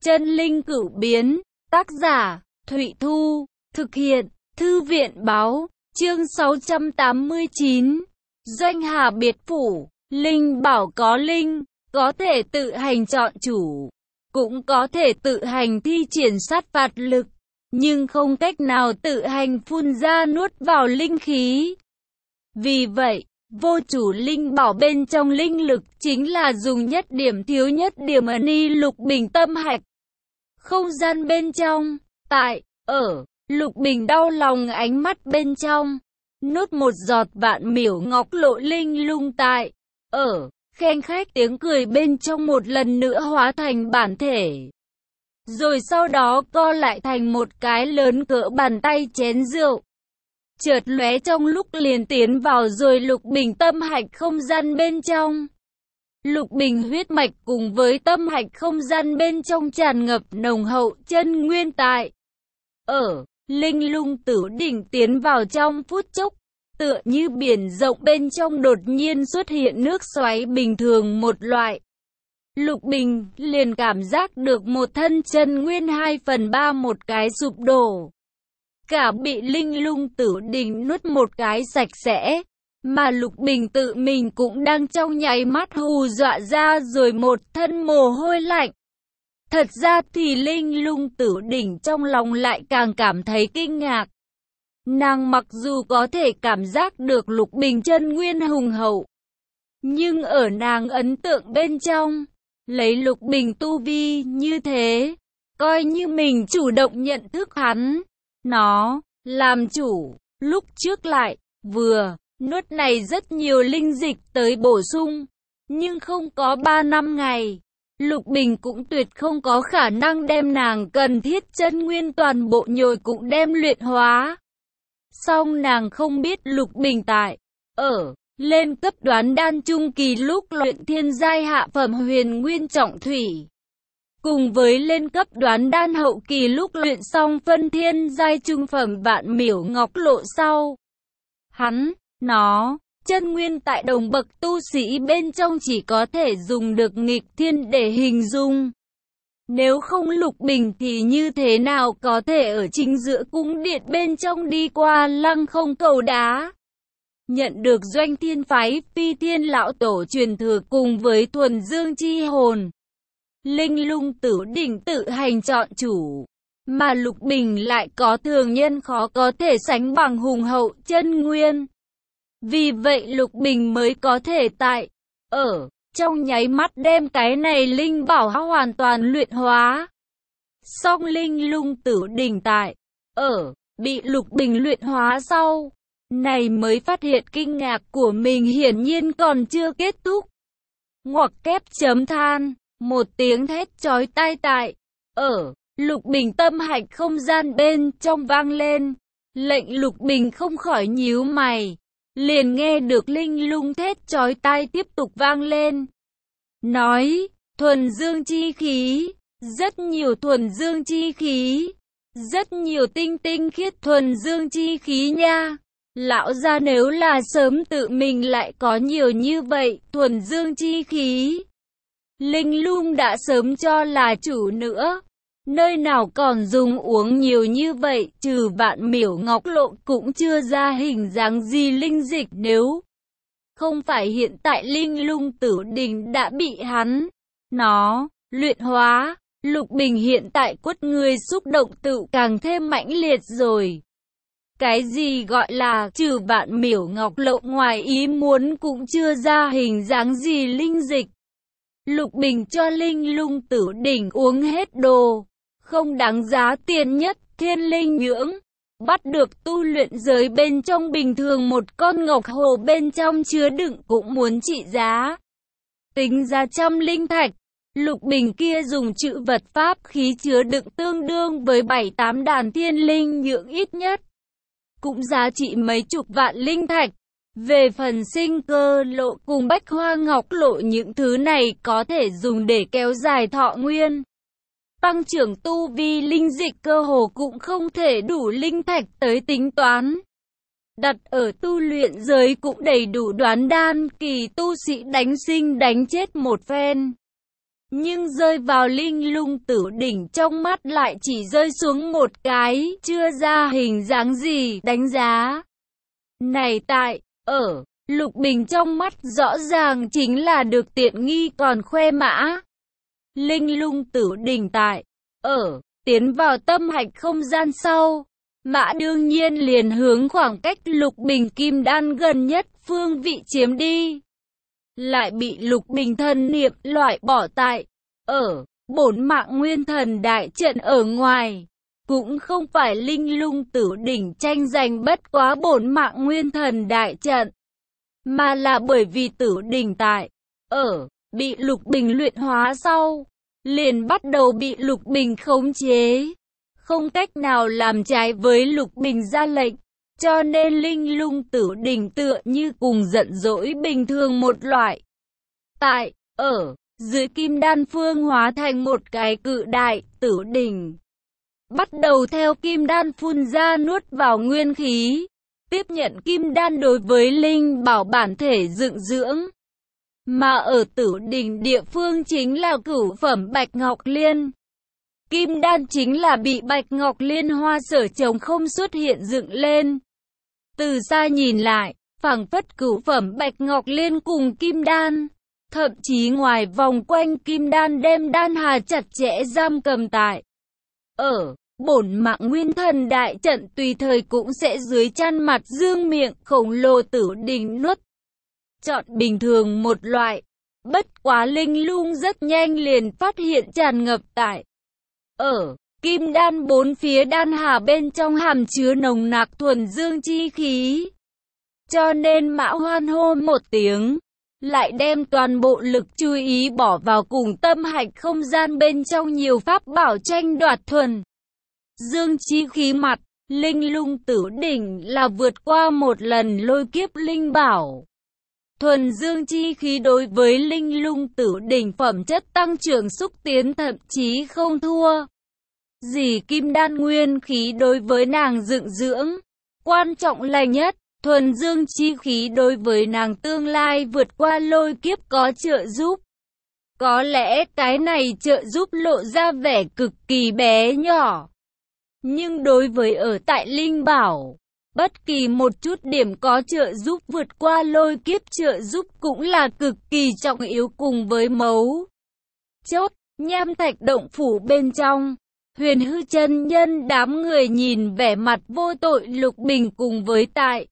Chân linh cửu biến, tác giả, Thụy Thu, thực hiện, Thư viện báo, chương 689, Doanh Hà Biệt Phủ, linh bảo có linh, có thể tự hành chọn chủ, cũng có thể tự hành thi triển sát phạt lực, nhưng không cách nào tự hành phun ra nuốt vào linh khí. Vì vậy, vô chủ linh bảo bên trong linh lực chính là dùng nhất điểm thiếu nhất điểm ni lục bình tâm hạch. Không gian bên trong, Lục Bình đau lòng ánh mắt bên trong, nuốt một giọt vạn miểu ngọc lộ linh lung khen khách tiếng cười bên trong một lần nữa hóa thành bản thể. Rồi sau đó co lại thành một cái lớn cỡ bàn tay chén rượu. Chợt lóe trong lúc liền tiến vào rồi Lục Bình tâm hạch không gian bên trong. Lục Bình huyết mạch cùng với tâm hạch không gian bên trong tràn ngập nồng hậu chân nguyên tại. Linh lung tử đỉnh tiến vào trong phút chốc, tựa như biển rộng bên trong đột nhiên xuất hiện nước xoáy bình thường một loại. Lục Bình liền cảm giác được một thân chân nguyên 2/3 một cái sụp đổ. Cả bị linh lung tử đỉnh nuốt một cái sạch sẽ, mà Lục Bình tự mình cũng đang trong nháy mắt hù dọa ra rồi một thân mồ hôi lạnh. Thật ra thì linh lung tử đỉnh trong lòng lại càng cảm thấy kinh ngạc. Nàng mặc dù có thể cảm giác được Lục Bình chân nguyên hùng hậu, nhưng ở nàng ấn tượng bên trong, lấy Lục Bình tu vi như thế, coi như mình chủ động nhận thức hắn, nó làm chủ, lúc trước lại vừa nuốt này rất nhiều linh dịch tới bổ sung, nhưng không có 3 năm ngày, Lục Bình cũng tuyệt không có khả năng đem nàng cần thiết chân nguyên toàn bộ nhồi cũng đem luyện hóa. Song nàng không biết Lục Bình tại lên cấp đoán đan trung kỳ lúc luyện thiên giai hạ phẩm huyền nguyên trọng thủy, cùng với lên cấp đoán đan hậu kỳ lúc luyện xong phân thiên giai trung phẩm vạn miểu ngọc lộ sau. Chân nguyên tại đồng bậc tu sĩ bên trong chỉ có thể dùng được nghịch thiên để hình dung. Nếu không Lục Bình thì như thế nào có thể ở chính giữa cung điện bên trong đi qua lăng không cầu đá. Nhận được Doanh Thiên phái Phi Thiên lão tổ truyền thừa cùng với thuần dương chi hồn. Linh lung tử đỉnh tự hành chọn chủ, mà Lục Bình lại có thường nhân khó có thể sánh bằng hùng hậu chân nguyên. Vì vậy Lục Bình mới có thể tại trong nháy mắt đem cái này linh bảo hoàn toàn luyện hóa. Song linh lung tử đỉnh tại bị Lục Bình luyện hóa sau, này mới phát hiện kinh ngạc của mình hiển nhiên còn chưa kết thúc. Ngoặc kép chấm than, một tiếng thét chói tai tại Lục Bình tâm hạch không gian bên trong vang lên, lệnh Lục Bình không khỏi nhíu mày. Liền nghe được linh lung thét chói tai tiếp tục vang lên. Nói, thuần dương chi khí, rất nhiều thuần dương chi khí, rất nhiều tinh tinh khiết thuần dương chi khí nha. Lão gia nếu là sớm tự mình lại có nhiều như vậy thuần dương chi khí, linh lung đã sớm cho là chủ nữa. Nơi nào còn dùng uống nhiều như vậy, trừ vạn miểu ngọc lộ cũng chưa ra hình dáng gì linh dịch, nếu không phải hiện tại linh lung tử đỉnh đã bị luyện hóa, Lục Bình hiện tại quất người xúc động tự càng thêm mãnh liệt rồi. Cái gì gọi là trừ vạn miểu ngọc lộ ngoài ý muốn cũng chưa ra hình dáng gì linh dịch. Lục Bình cho linh lung tử đỉnh uống hết đồ không đáng giá tiền nhất thiên linh nhưỡng, bắt được tu luyện giới bên trong bình thường một con ngọc hồ bên trong chứa đựng cũng muốn trị giá. Tính ra 100 linh thạch, Lục Bình kia dùng chữ vật pháp khí chứa đựng tương đương với 7-8 đàn thiên linh nhưỡng ít nhất, cũng giá trị mấy chục vạn linh thạch. Về phần sinh cơ lộ cùng bách hoa ngọc lộ những thứ này có thể dùng để kéo dài thọ nguyên. Tăng trưởng tu vi linh dịch cơ hồ cũng không thể đủ linh thạch tới tính toán. Đặt ở tu luyện giới cũng đầy đủ đoán đan kỳ tu sĩ đánh sinh đánh chết một phen. Nhưng rơi vào Linh Lung Tử đỉnh trong mắt lại chỉ rơi xuống một cái, chưa ra hình dáng gì đánh giá. Này ở Lục Bình trong mắt rõ ràng chính là được tiện nghi còn khoe mã. Linh Lung Tử đỉnh tiến vào tâm hạch không gian sau, mã đương nhiên liền hướng khoảng cách Lục Bình kim đan gần nhất phương vị chiếm đi. Lại bị Lục Bình thần niệm loại bỏ bổn mạng nguyên thần đại trận ở ngoài. Cũng không phải Linh Lung Tử đỉnh tranh giành bất quá bổn mạng nguyên thần đại trận, mà là bởi vì Tử đỉnh bị Lục Bình luyện hóa sau, liền bắt đầu bị Lục Bình khống chế, không cách nào làm trái với Lục Bình ra lệnh, cho nên Linh Lung Tử đỉnh tựa như cùng giận dỗi bình thường một loại. Dưới kim đan phương hóa thành một cái cự đại Tử đỉnh, bắt đầu theo kim đan phun ra nuốt vào nguyên khí, tiếp nhận kim đan đối với linh bảo bản thể dựng dưỡng. Mà ở Tử đỉnh địa phương chính là cửu phẩm Bạch Ngọc Liên. Kim đan chính là bị Bạch Ngọc Liên hoa sở trồng không xuất hiện dựng lên. Từ xa nhìn lại, phảng phất cửu phẩm Bạch Ngọc Liên cùng kim đan, thậm chí ngoài vòng quanh kim đan đem đan hà chặt chẽ giam cầm tại. Bổn mạng nguyên thần đại trận tùy thời cũng sẽ dưới chăn mặt dương miệng khổng lồ Tử đỉnh nuốt. Chọn bình thường một loại, bất quá Linh Lung rất nhanh liền phát hiện tràn ngập tại. Kim đan bốn phía đan hà bên trong hàm chứa nồng nặc thuần dương chi khí. Cho nên Mã hoan hô một tiếng, lại đem toàn bộ lực chú ý bỏ vào cùng tâm hạch không gian bên trong nhiều pháp bảo tranh đoạt thuần dương chi khí mặt. Linh Lung Tử đỉnh là vượt qua một lần lôi kiếp linh bảo. Thuần dương chi khí đối với Linh Lung Tử đỉnh phẩm chất tăng trưởng xúc tiến thậm chí không thua gì kim đan nguyên khí đối với nàng dựng dưỡng. Quan trọng là nhất, thuần dương chi khí đối với nàng tương lai vượt qua lôi kiếp có trợ giúp. Có lẽ cái này trợ giúp lộ ra vẻ cực kỳ bé nhỏ, nhưng đối với ở tại linh bảo, bất kỳ một chút điểm có trợ giúp vượt qua lôi kiếp trợ giúp cũng là cực kỳ trọng yếu. Cùng với mấu chốt, Nham Thạch động phủ bên trong, Huyền Hư chân nhân đám người nhìn vẻ mặt vô tội Lục Bình cùng với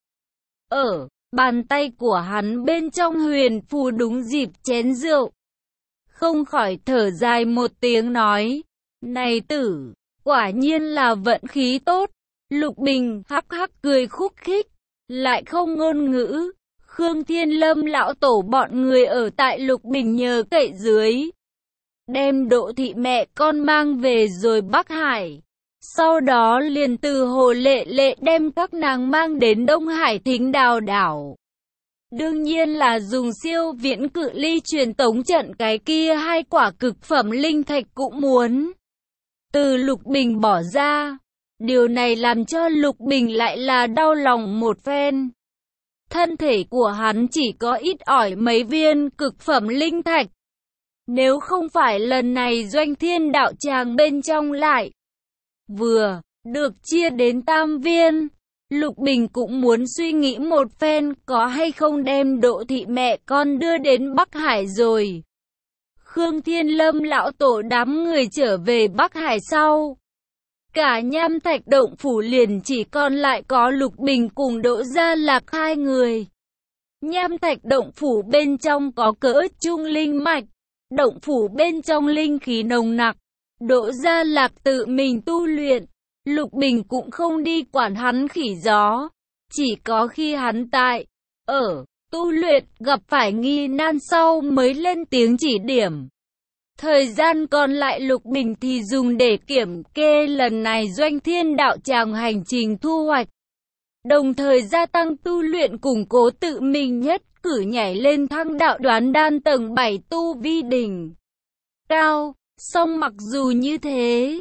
bàn tay của hắn bên trong huyền phù đúng dịp chén rượu, không khỏi thở dài một tiếng nói, này tử, quả nhiên là vận khí tốt. Lục Bình hắc hắc cười khúc khích, lại không ngôn ngữ. Khương Thiên Lâm lão tổ bọn người ở tại Lục Bình nhờ cậy dưới, đem Đỗ thị mẹ con mang về rồi Bắc Hải. Sau đó liền từ Hồ Lệ Lệ đem các nàng mang đến Đông Hải Thính Đào đảo. Đương nhiên là dùng siêu viễn cự ly truyền tống trận, cái kia hai quả cực phẩm linh thạch cũng muốn từ Lục Bình bỏ ra. Điều này làm cho Lục Bình lại là đau lòng một phen. Thân thể của hắn chỉ có ít ỏi mấy viên cực phẩm linh thạch. Nếu không phải lần này Doanh Thiên đạo tràng bên trong lại vừa được chia đến tam viên, Lục Bình cũng muốn suy nghĩ một phen có hay không đem Đỗ thị mẹ con đưa đến Bắc Hải rồi. Khương Thiên Lâm lão tổ đám người trở về Bắc Hải sau, cả Nham Thạch động phủ liền chỉ còn lại có Lục Bình cùng Đỗ Gia Lạc hai người. Nham Thạch động phủ bên trong có cỡ trung linh mạch, động phủ bên trong linh khí nồng nặc. Đỗ Gia Lạc tự mình tu luyện, Lục Bình cũng không đi quản hắn khỉ gió. Chỉ có khi hắn tu luyện gặp phải nghi nan sau mới lên tiếng chỉ điểm. Thời gian còn lại Lục Bình thì dùng để kiểm kê lần này Doanh Thiên đạo tràng hành trình thu hoạch, đồng thời gia tăng tu luyện củng cố tự mình, nhất cử nhảy lên thăng đạo đoán đan tầng 7 tu vi đỉnh cao. Song mặc dù như thế,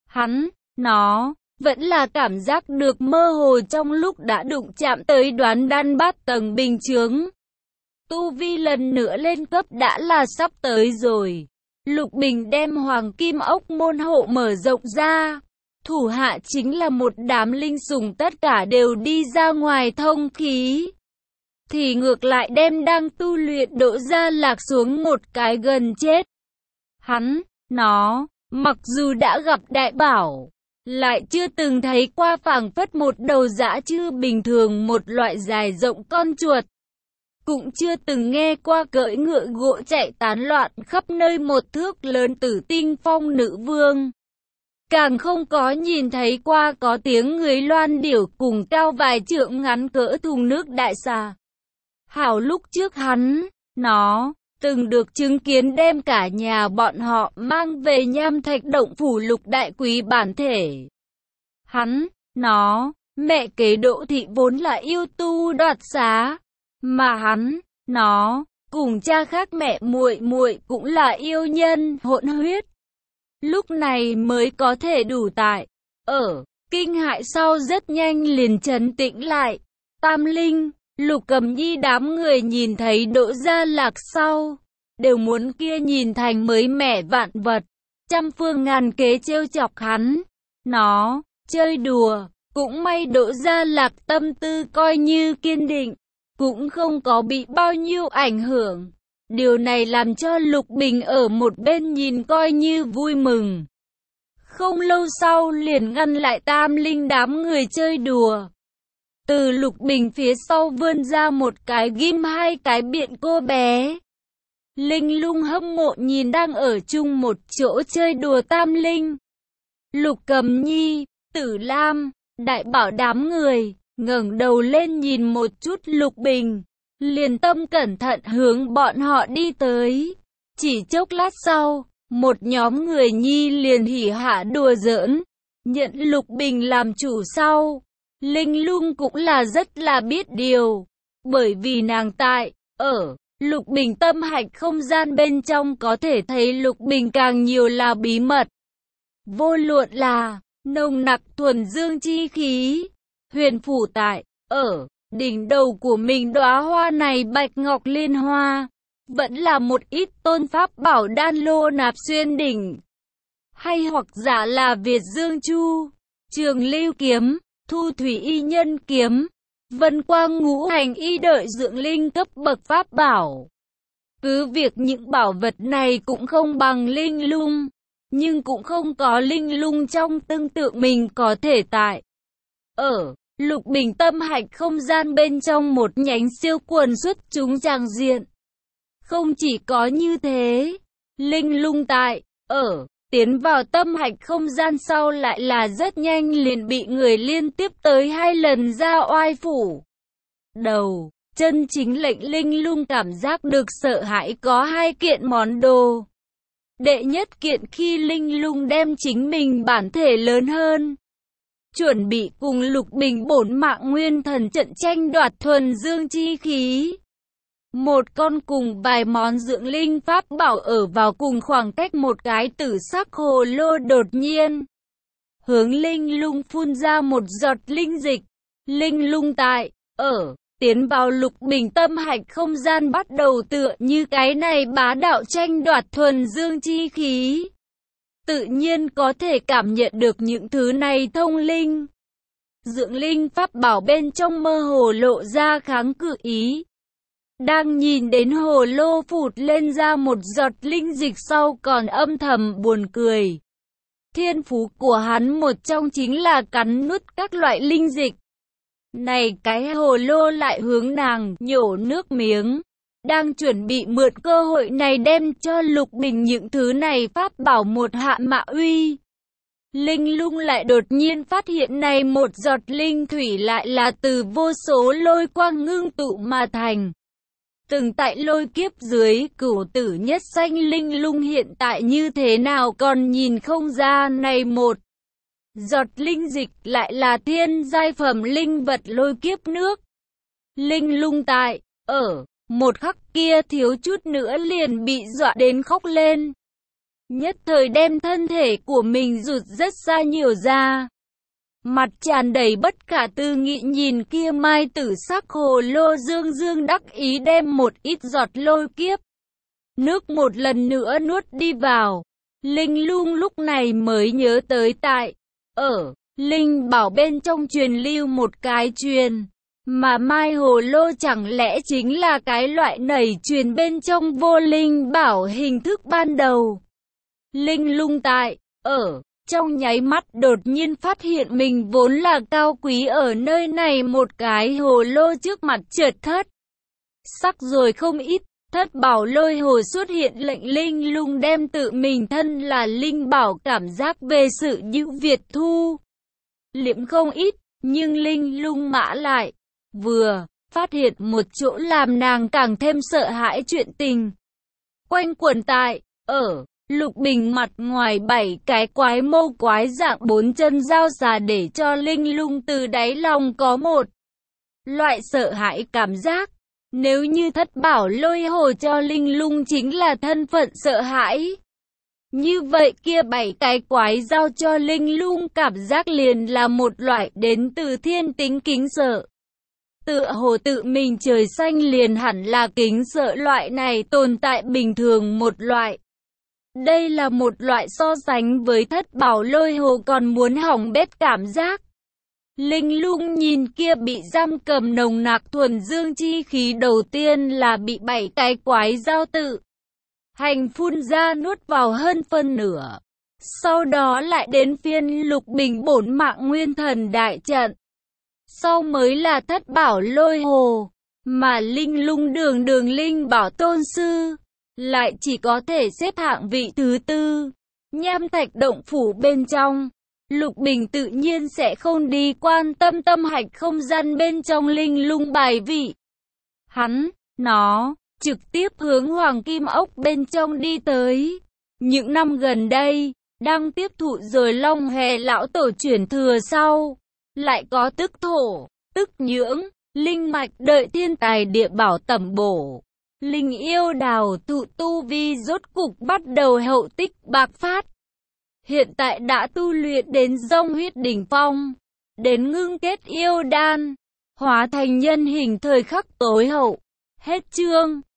nó vẫn là cảm giác được mơ hồ trong lúc đã đụng chạm tới đoán đan bát tầng bình chướng. Tu vi lần nữa lên cấp đã là sắp tới rồi. Lục Bình đem hoàng kim ốc môn hộ mở rộng ra. Thủ hạ chính là một đám linh sủng tất cả đều đi ra ngoài thông khí. Thì ngược lại đem đang tu luyện Đỗ Gia Lạc xuống một cái gần chết. Nó, mặc dù đã gặp đại bảo, lại chưa từng thấy qua, phảng phất một đầu dã chư bình thường, một loại dài rộng con chuột. Cũng chưa từng nghe qua cưỡi ngựa gỗ chạy tán loạn khắp nơi một thước lớn Tử Tinh Phong nữ vương. Càng không có nhìn thấy qua có tiếng người loan điểu cùng cao vài trượng ngắn cỡ thùng nước đại xà. Hảo lúc trước nó từng được chứng kiến đem cả nhà bọn họ mang về Nham Thạch Động phủ Lục đại quý bản thể. Nó, mẹ kế Đỗ thị vốn là yêu tu đoạt xá, mà nó cùng cha khác mẹ muội muội cũng là yêu nhân hỗn huyết. Lúc này mới có thể đủ tại kinh hại sau rất nhanh liền trấn tĩnh lại. Tam Linh, Lục Cầm Nhi đám người nhìn thấy Đỗ Gia Lạc sau, đều muốn kia nhìn thành mới mẻ vạn vật, trăm phương ngàn kế trêu chọc nó, chơi đùa. Cũng may Đỗ Gia Lạc tâm tư coi như kiên định, cũng không có bị bao nhiêu ảnh hưởng. Điều này làm cho Lục Bình ở một bên nhìn coi như vui mừng. Không lâu sau liền ngăn lại Tam Linh đám người chơi đùa. Từ Lục Bình phía sau vươn ra một cái ghim hai cái biện cô bé. Linh lung hâm mộ nhìn đang ở chung một chỗ chơi đùa Tam Linh. Lục Cầm Nhi, Tử Lam, Đại Bảo đám người ngẩng đầu lên nhìn một chút Lục Bình, liền tâm cẩn thận hướng bọn họ đi tới. Chỉ chốc lát sau, một nhóm người nhi liền hỉ hạ đùa giỡn, nhận Lục Bình làm chủ sau. Linh lung cũng là rất là biết điều, bởi vì nàng tại Lục Bình tâm hạch không gian bên trong có thể thấy Lục Bình càng nhiều là bí mật. Vô luận là nồng nặc thuần dương chi khí, huyền phủ tại đỉnh đầu của mình đóa hoa này bạch ngọc liên hoa, vẫn là một ít tôn pháp bảo đan lô nạp xuyên đỉnh, hay hoặc giả là Việt Dương Chu, Trường Lưu kiếm, Thu Thủy Y Nhân kiếm, Vân Quang Ngũ Hành Y đợi dưỡng linh cấp bậc pháp bảo. Cứ việc những bảo vật này cũng không bằng linh lung, nhưng cũng không có linh lung trong tương tự mình có thể tại Lục Bình tâm hạch không gian bên trong một nhánh siêu quần xuất chúng tràng diện. Không chỉ có như thế, linh lung tại tiến vào tâm hạch không gian sau lại là rất nhanh liền bị người liên tiếp tới 2 lần ra oai phủ. Đầu, chân chính lệnh linh lung cảm giác được sợ hãi có 2 kiện món đồ. Đệ nhất kiện khi linh lung đem chính mình bản thể lớn hơn, chuẩn bị cùng Lục Bình bổn mạng nguyên thần trận tranh đoạt thuần dương chi khí. Một con cùng vài món dưỡng linh pháp bảo ở vào cùng khoảng cách một cái tử sắc hồ lô đột nhiên hướng linh lung phun ra một giọt linh dịch. Linh lung tại tiến vào Lục Bình tâm hạch không gian bắt đầu tựa như cái này bá đạo tranh đoạt thuần dương chi khí. Tự nhiên có thể cảm nhận được những thứ này thông linh. Dưỡng linh pháp bảo bên trong mơ hồ lộ ra kháng cự ý. Đang nhìn đến hồ lô phụt lên ra một giọt linh dịch sau còn âm thầm buồn cười. Thiên phú của hắn một trong chính là cắn nuốt các loại linh dịch. Này cái hồ lô lại hướng nàng nhổ nước miếng. Đang chuẩn bị mượn cơ hội này đem cho Lục Bình những thứ này pháp bảo một hạ mạ uy. Linh lung lại đột nhiên phát hiện này một giọt linh thủy lại là từ vô số lôi quang ngưng tụ mà thành. Từng tại lôi kiếp dưới cửu tử nhất sanh linh lung hiện tại như thế nào còn nhìn không ra, này một giọt linh dịch lại là thiên giai phẩm linh vật lôi kiếp nước. Linh lung tại một khắc kia thiếu chút nữa liền bị dọa đến khóc lên. Nhất thời đem thân thể của mình rụt rất xa nhiều ra. Mặt tràn đầy bất khả tư nghị nhìn kia mai tử sắc hồ lô dương dương đắc ý đem một ít giọt lôi kiếp nước một lần nữa nuốt đi vào. Linh Lung lúc này mới nhớ tới ở Linh Bảo bên trong truyền lưu một cái truyền, mà Mai Hồ Lô chẳng lẽ chính là cái loại nảy truyền bên trong vô Linh Bảo hình thức ban đầu. Linh Lung ở trong nháy mắt đột nhiên phát hiện mình vốn là cao quý ở nơi này, một cái hồ lô trước mặt chợt thất sắc rồi không ít. Thất bảo lôi hồ xuất hiện, lệnh Linh Lung đem tự mình thân là Linh Bảo cảm giác về sự ưu việt thu liễm không ít, nhưng Linh Lung mã lại vừa phát hiện một chỗ làm nàng càng thêm sợ hãi chuyện tình quanh quẩn ở Lục Bình mặt ngoài 7 cái quái mô quái dạng 4 chân dao xà, để cho Linh Lung từ đáy lòng có một loại sợ hãi cảm giác. Nếu như thất bảo lôi hồ cho Linh Lung chính là thân phận sợ hãi, như vậy kia 7 cái quái giao cho Linh Lung cảm giác liền là một loại đến từ thiên tính kính sợ. Tựa hồ tự mình trời xanh liền hẳn là kính sợ loại này tồn tại bình thường một loại. Đây là một loại so sánh với thất bảo lôi hồ còn muốn hỏng bét cảm giác. Linh Lung nhìn kia bị giam cầm nồng nặc thuần dương chi khí, đầu tiên là bị 7 cái quái giao tự hành phun ra nuốt vào hơn phân nửa. Sau đó lại đến phiên Lục Bình bổn mạng nguyên thần đại trận. Sau mới là thất bảo lôi hồ, mà Linh Lung đường Linh Bảo tôn sư lại chỉ có thể xếp hạng vị thứ 4. Nham Thạch động phủ bên trong, Lục Bình tự nhiên sẽ không đi quan tâm tâm hạch không gian bên trong Linh Lung bài vị. Nó trực tiếp hướng Hoàng Kim Ốc bên trong đi tới. Những năm gần đây, đang tiếp thụ rồi Long Hề lão tổ chuyển thừa sau, lại có tức thổ, tức nhưỡng, linh mạch đợi thiên tài địa bảo tẩm bổ. Linh yêu đào thụ tu vi rốt cục bắt đầu hậu tích bạc phát. Hiện tại đã tu luyện đến dông huyết đỉnh phong, đến ngưng kết yêu đan, hóa thành nhân hình thời khắc tối hậu. Hết chương.